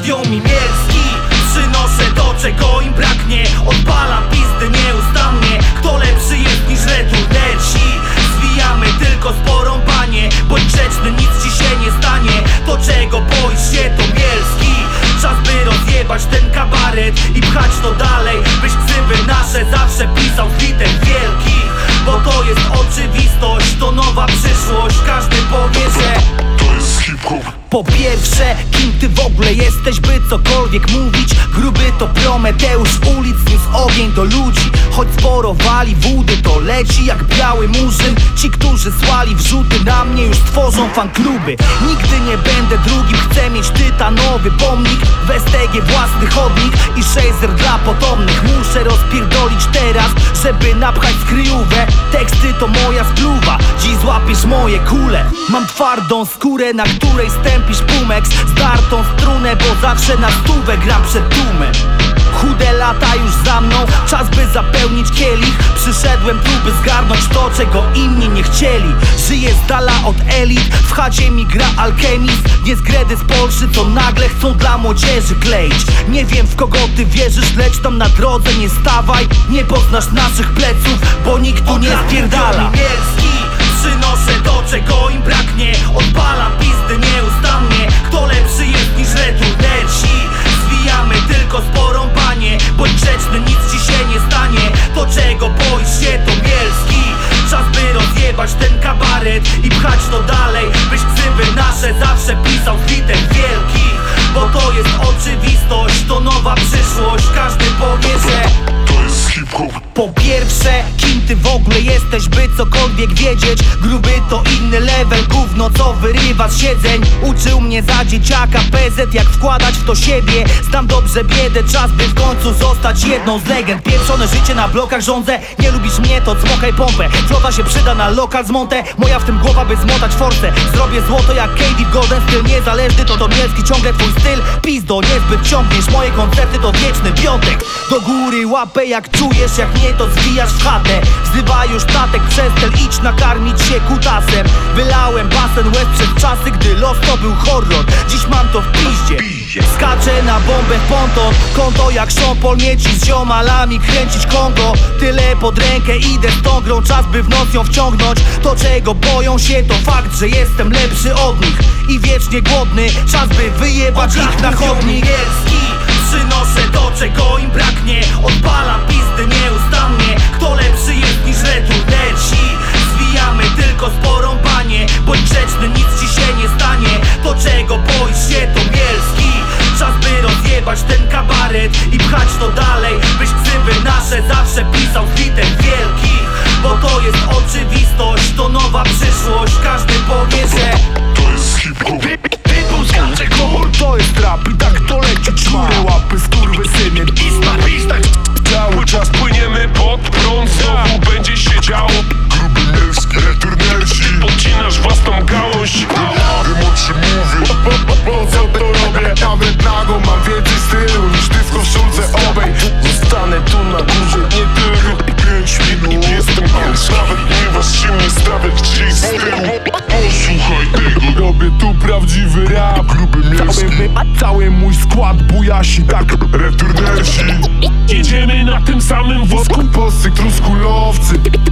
Mówią mi Mielski, przynoszę to, czego im braknie. Odpalam pizdy nieustannie. Kto lepszy jest niż returnersi? Zwijamy tylko sporą panie. Bądź grzeczny, nic ci się nie stanie. To czego boisz się to Mielski. Czas by rozjebać ten kabaret i pchać to dalej, byś ksywy nasze zawsze pisał z liter wielkich. Bo to jest oczywistość, to nowa przyszłość. Każdy powie, że to jest hip-hop. po pierwsze, kim ty w ogóle jesteś, by cokolwiek mówić? Gruby to Prometeusz ulic, niósł ogień do ludzi. Choć sporo wali wody, to leci jak biały murzyn. Ci, którzy słali wrzuty na mnie, już tworzą fankluby. Nigdy nie będę drugim, chcę mieć tytanowy pomnik. W STG własny chodnik i shazer dla potomnych. Muszę rozpierdolić teraz, żeby napchać skryjówę. Teksty to moja spluwa, dziś złapiesz moje kule. Mam twardą skórę, na której stępisz pumex. Zdartą strunę, bo zawsze na stówę gram przed tłumem. Chude lata już za mną, czas by zapełnić kielich. Przyszedłem tu, by zgarnąć to, czego inni nie chcieli. Żyję z dala od elit, w chacie mi gra alchemist. Nie z gredy z Polszy, co nagle chcą dla młodzieży kleić. Nie wiem, w kogo ty wierzysz, lecz tam na drodze nie stawaj. Nie poznasz naszych pleców, bo nikt tu nie spierdala. Mielski, przynoszę to, czego im braknie. Odpalam pizdy nieustannie. Kto lepszy jest niż returnersi? Zwijamy tylko sporą panie. Bądź grzeczny, nic ci się nie stanie. To czego boisz się to Mielski. Czas by rozjebać ten kabaret i pchać to dalej, byś ksywy nasze zawsze pisał z liter wielkich. Bo to jest oczywistość, to nowa przyszłość. Każdy powie, że to jest hip-hop. po pierwsze, kim ty w ogóle jesteś, by cokolwiek wiedzieć? Gruby to inny level, gówno co wyrywa z siedzeń. Uczył mnie za dzieciaka PZ, jak wkładać w to siebie. Znam dobrze biedę, czas by w końcu zostać jedną z legend. Pieprzone życie na blokach rządzę. Nie lubisz mnie, to cmokaj pompę. Flota się przyda na lokal z Monte. Moja w tym głowa, by zmotać force. Zrobię złoto jak Katie Golden. Styl niezależny to Mielski, ciągle twój styl. Pizdo, niezbyt ciągniesz. Moje koncerty to wieczny piątek. Do góry łapę jak czujesz, jak nie to zwijasz w chatę. Wzywa już tatek przestel, idź nakarmić się kutasem. Wylałem basen łez przez czasy, gdy los to był horror. Dziś mam to w piździe. Skaczę na bombę w ponton. Konto jak Sean mieci z ziomalami, kręcić Kongo. Tyle pod rękę, idę z tą grą. Czas by w noc ją wciągnąć. To czego boją się, to fakt, że jestem lepszy od nich i wiecznie głodny. Czas by wyjebać ich na chodnik. Mielski, przynoszę to, czego im braknie. Odpalam pizdy nieustannie. Kto lepszy jest niż returnersi? Zwijamy tylko sporą panie. Bądź grzeczny, nic ci się nie stanie. To czego boisz się to Mielski. Czas by rozjebać ten kabaret i pchać to dalej, byś ksywy nasze zawsze pisał z liter wielkich. Bo to jest oczywistość, to nowa przyszłość. Każdy powie, że to jest hip-hop. Typu skacze komór, To jest rap i tak to leci, czmurę łapy skurwysynie. pista. Cały czas płyniemy pod prąd, znowu będzie się działo. Gruby Mielski, returnersi. Podcinasz własną gałąź. Emocje mówi. Po co to robię? Nawet nago mam więcej stylu niż ty w koszulce obej. Zostanę tu na górze, nie tylko 5 minut. Jestem pierwszy, nawet nie waż się mnie stawiać gdzieś z tyłu. Posłuchaj tego. robię tu prawdziwy rap. Gruby Mielski, Cały mój skład bujasi tak. returnersi. Jedziemy na tym samym wózku. Posy truskulowcy,